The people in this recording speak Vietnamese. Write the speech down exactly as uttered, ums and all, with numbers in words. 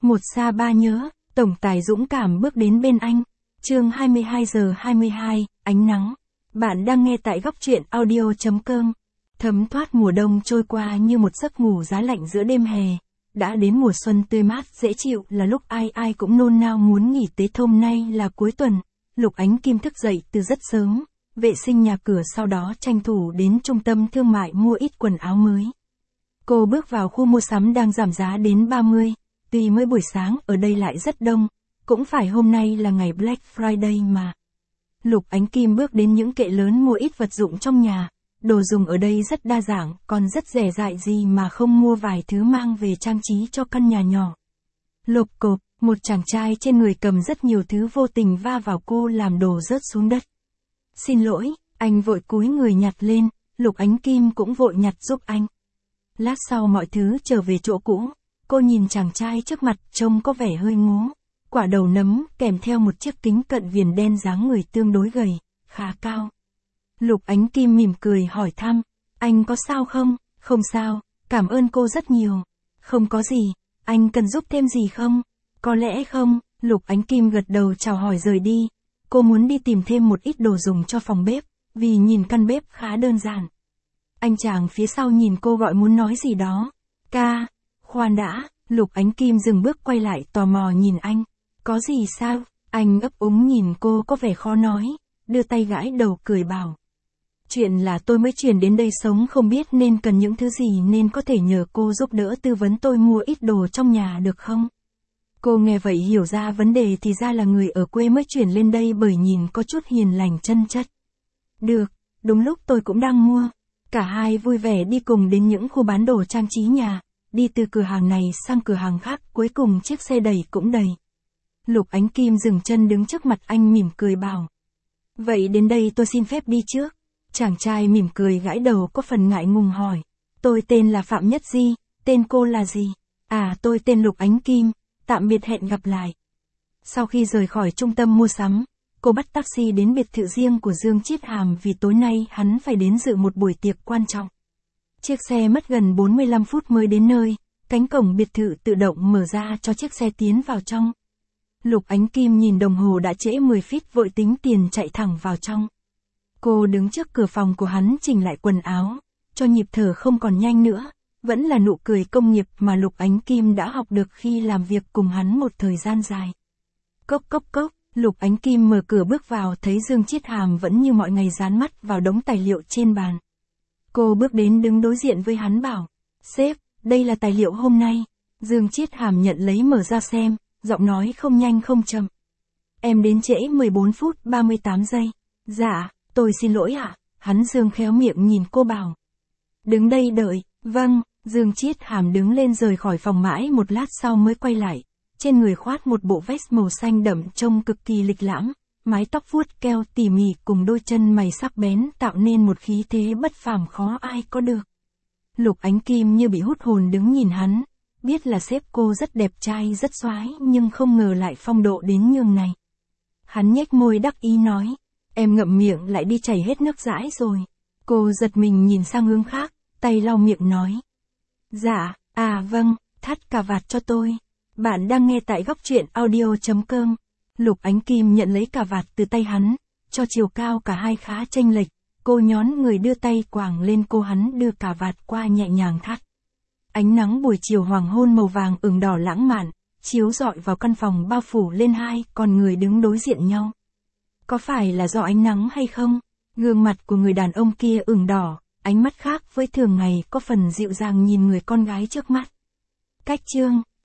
Một xa ba nhớ, tổng tài dũng cảm bước đến bên anh. Chương hai mươi hai giờ hai mươi hai, ánh nắng. Bạn đang nghe tại góc truyện audio chấm com. Thấm thoát mùa đông trôi qua như một giấc ngủ giá lạnh giữa đêm hè. Đã đến mùa xuân tươi mát dễ chịu là lúc ai ai cũng nôn nao muốn nghỉ Tết. Hôm nay là cuối tuần, Lục Ánh Kim thức dậy từ rất sớm, vệ sinh nhà cửa, sau đó tranh thủ đến trung tâm thương mại mua ít quần áo mới. Cô bước vào khu mua sắm đang giảm giá đến ba mươi. Tuy mới buổi sáng ở đây lại rất đông, cũng phải hôm nay là ngày Black Friday mà. Lục Ánh Kim bước đến những kệ lớn mua ít vật dụng trong nhà, đồ dùng ở đây rất đa dạng, còn rất rẻ rại, gì mà không mua vài thứ mang về trang trí cho căn nhà nhỏ. Lộp cộp, một chàng trai trên người cầm rất nhiều thứ vô tình va vào cô làm đồ rớt xuống đất. Xin lỗi, anh vội cúi người nhặt lên, Lục Ánh Kim cũng vội nhặt giúp anh. Lát sau mọi thứ trở về chỗ cũ. Cô nhìn chàng trai trước mặt trông có vẻ hơi ngố, quả đầu nấm kèm theo một chiếc kính cận viền đen, dáng người tương đối gầy, khá cao. Lục Ánh Kim mỉm cười hỏi thăm, anh có sao không? Không sao, cảm ơn cô rất nhiều. Không có gì, anh cần giúp thêm gì không? Có lẽ không, Lục Ánh Kim gật đầu chào hỏi rời đi. Cô muốn đi tìm thêm một ít đồ dùng cho phòng bếp, vì nhìn căn bếp khá đơn giản. Anh chàng phía sau nhìn cô gọi muốn nói gì đó. Ca. Khoan đã, Lục Ánh Kim dừng bước quay lại tò mò nhìn anh. Có gì sao? Anh ấp úng nhìn cô có vẻ khó nói, đưa tay gãi đầu cười bảo. Chuyện là tôi mới chuyển đến đây sống, không biết nên cần những thứ gì nên có thể nhờ cô giúp đỡ tư vấn tôi mua ít đồ trong nhà được không? Cô nghe vậy hiểu ra vấn đề, thì ra là người ở quê mới chuyển lên đây, bởi nhìn có chút hiền lành chân chất. Được, đúng lúc tôi cũng đang mua. Cả hai vui vẻ đi cùng đến những khu bán đồ trang trí nhà. Đi từ cửa hàng này sang cửa hàng khác, cuối cùng chiếc xe đẩy cũng đầy. Lục Ánh Kim dừng chân đứng trước mặt anh mỉm cười bảo. Vậy đến đây tôi xin phép đi trước. Chàng trai mỉm cười gãi đầu có phần ngại ngùng hỏi. Tôi tên là Phạm Nhất Di, tên cô là gì? À, tôi tên Lục Ánh Kim, tạm biệt, hẹn gặp lại. Sau khi rời khỏi trung tâm mua sắm, cô bắt taxi đến biệt thự riêng của Dương Chiết Hàm, vì tối nay hắn phải đến dự một buổi tiệc quan trọng. Chiếc xe mất gần bốn mươi lăm phút mới đến nơi, cánh cổng biệt thự tự động mở ra cho chiếc xe tiến vào trong. Lục Ánh Kim nhìn đồng hồ đã trễ mười phút, vội tính tiền chạy thẳng vào trong. Cô đứng trước cửa phòng của hắn chỉnh lại quần áo, cho nhịp thở không còn nhanh nữa, vẫn là nụ cười công nghiệp mà Lục Ánh Kim đã học được khi làm việc cùng hắn một thời gian dài. Cốc cốc cốc, Lục Ánh Kim mở cửa bước vào, thấy Dương Chiết Hàm vẫn như mọi ngày dán mắt vào đống tài liệu trên bàn. Cô bước đến đứng đối diện với hắn bảo, sếp, đây là tài liệu hôm nay. Dương Chiết Hàm nhận lấy mở ra xem, giọng nói không nhanh không chậm. Em đến trễ mười bốn phút ba mươi tám giây. Dạ, tôi xin lỗi ạ. Hắn Dương khéo miệng nhìn cô bảo. Đứng đây đợi. Vâng, Dương Chiết Hàm đứng lên rời khỏi phòng, mãi một lát sau mới quay lại. Trên người khoác một bộ vest màu xanh đậm trông cực kỳ lịch lãm. Mái tóc vuốt keo tỉ mỉ cùng đôi chân mày sắc bén tạo nên một khí thế bất phàm khó ai có được. Lục Ánh Kim như bị hút hồn đứng nhìn hắn, biết là sếp cô rất đẹp trai rất soái, nhưng không ngờ lại phong độ đến nhường này. Hắn nhếch môi đắc ý nói, em ngậm miệng lại đi chảy hết nước dãi rồi. Cô giật mình nhìn sang hướng khác, tay lau miệng nói. Dạ, à vâng, thắt cà vạt cho tôi. Bạn đang nghe tại góc truyện audio chấm com. Lục Ánh Kim nhận lấy cà vạt từ tay hắn, cho chiều cao cả hai khá chênh lệch, cô nhón người đưa tay quàng lên cô hắn, đưa cà vạt qua nhẹ nhàng thắt. Ánh nắng buổi chiều hoàng hôn màu vàng ửng đỏ lãng mạn, chiếu rọi vào căn phòng, bao phủ lên hai con người đứng đối diện nhau. Có phải là do ánh nắng hay không? Gương mặt của người đàn ông kia ửng đỏ, ánh mắt khác với thường ngày, có phần dịu dàng nhìn người con gái trước mắt. Cách chương